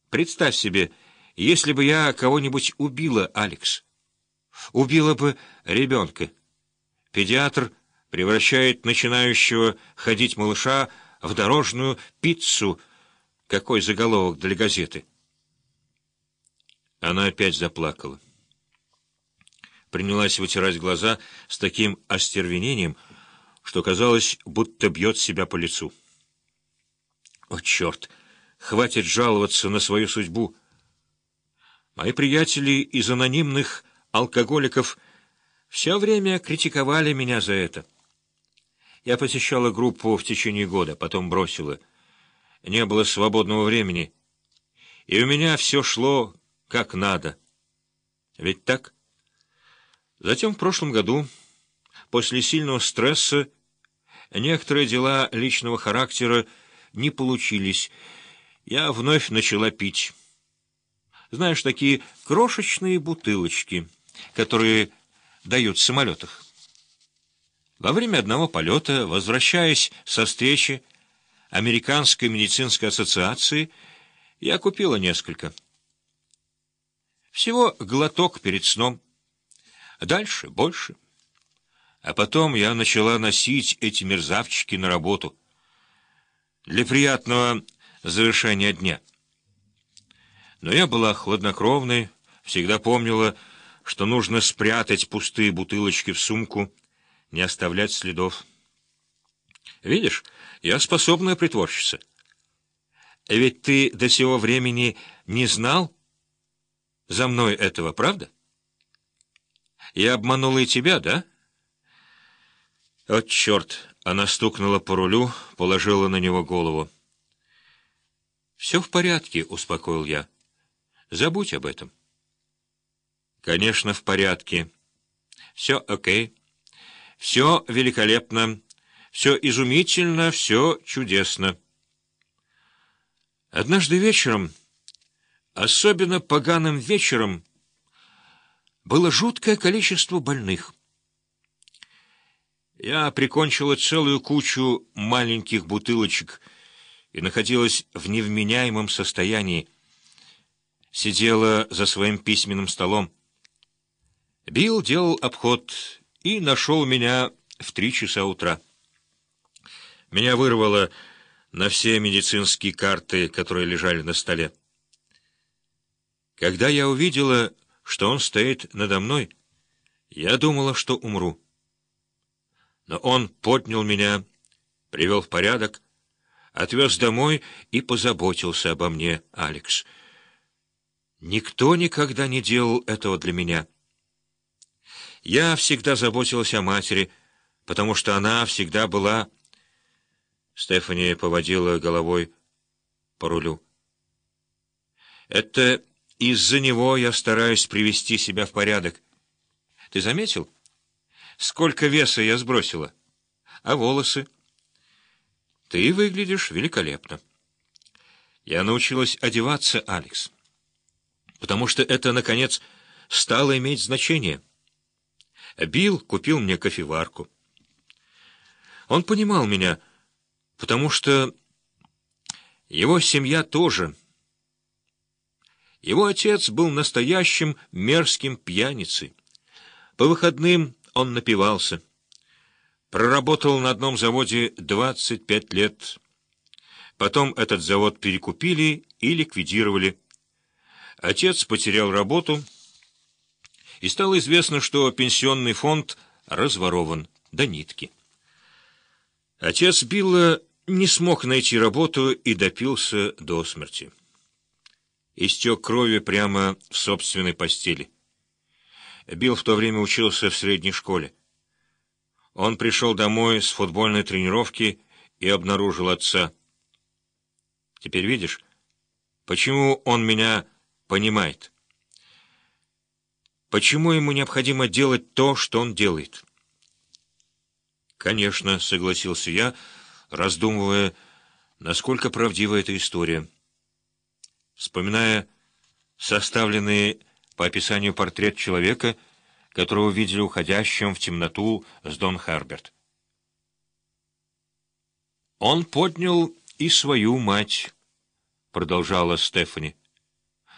Представь себе, если бы я кого-нибудь убила, Алекс. Убила бы ребенка. Педиатр превращает начинающего ходить малыша в дорожную пиццу. Какой заголовок для газеты? Она опять заплакала. Принялась вытирать глаза с таким остервенением, что казалось, будто бьет себя по лицу. О, черт! Хватит жаловаться на свою судьбу. Мои приятели из анонимных алкоголиков все время критиковали меня за это. Я посещала группу в течение года, потом бросила. Не было свободного времени, и у меня все шло как надо. Ведь так? Затем в прошлом году, после сильного стресса, некоторые дела личного характера не получились. Я вновь начала пить. Знаешь, такие крошечные бутылочки, которые дают в самолетах. Во время одного полета, возвращаясь со встречи Американской медицинской ассоциации, я купила несколько. Всего глоток перед сном. Дальше больше. А потом я начала носить эти мерзавчики на работу. Для приятного завершения дня. Но я была хладнокровной, всегда помнила, что нужно спрятать пустые бутылочки в сумку, не оставлять следов. Видишь, я способная притворщица. Ведь ты до сего времени не знал за мной этого, правда? Я обманула и тебя, да? О, черт! Она стукнула по рулю, положила на него голову. «Все в порядке», — успокоил я. «Забудь об этом». «Конечно, в порядке. Все окей. Все великолепно. Все изумительно, все чудесно». Однажды вечером, особенно поганым вечером, было жуткое количество больных. Я прикончила целую кучу маленьких бутылочек и находилась в невменяемом состоянии. Сидела за своим письменным столом. Билл делал обход и нашел меня в 3 часа утра. Меня вырвало на все медицинские карты, которые лежали на столе. Когда я увидела, что он стоит надо мной, я думала, что умру. Но он поднял меня, привел в порядок, отвез домой и позаботился обо мне, Алекс. Никто никогда не делал этого для меня. Я всегда заботилась о матери, потому что она всегда была... Стефани поводила головой по рулю. Это из-за него я стараюсь привести себя в порядок. Ты заметил, сколько веса я сбросила? А волосы? Ты выглядишь великолепно. Я научилась одеваться, Алекс, потому что это, наконец, стало иметь значение. Билл купил мне кофеварку. Он понимал меня, потому что его семья тоже. Его отец был настоящим мерзким пьяницей. По выходным он напивался. Проработал на одном заводе 25 лет. Потом этот завод перекупили и ликвидировали. Отец потерял работу, и стало известно, что пенсионный фонд разворован до нитки. Отец Билла не смог найти работу и допился до смерти. Истек кровью прямо в собственной постели. Билл в то время учился в средней школе. Он пришел домой с футбольной тренировки и обнаружил отца. Теперь видишь, почему он меня понимает? Почему ему необходимо делать то, что он делает? «Конечно», — согласился я, раздумывая, насколько правдива эта история. Вспоминая составленный по описанию портрет человека, которого видели уходящим в темноту с Дон Харберт. «Он поднял и свою мать», — продолжала Стефани.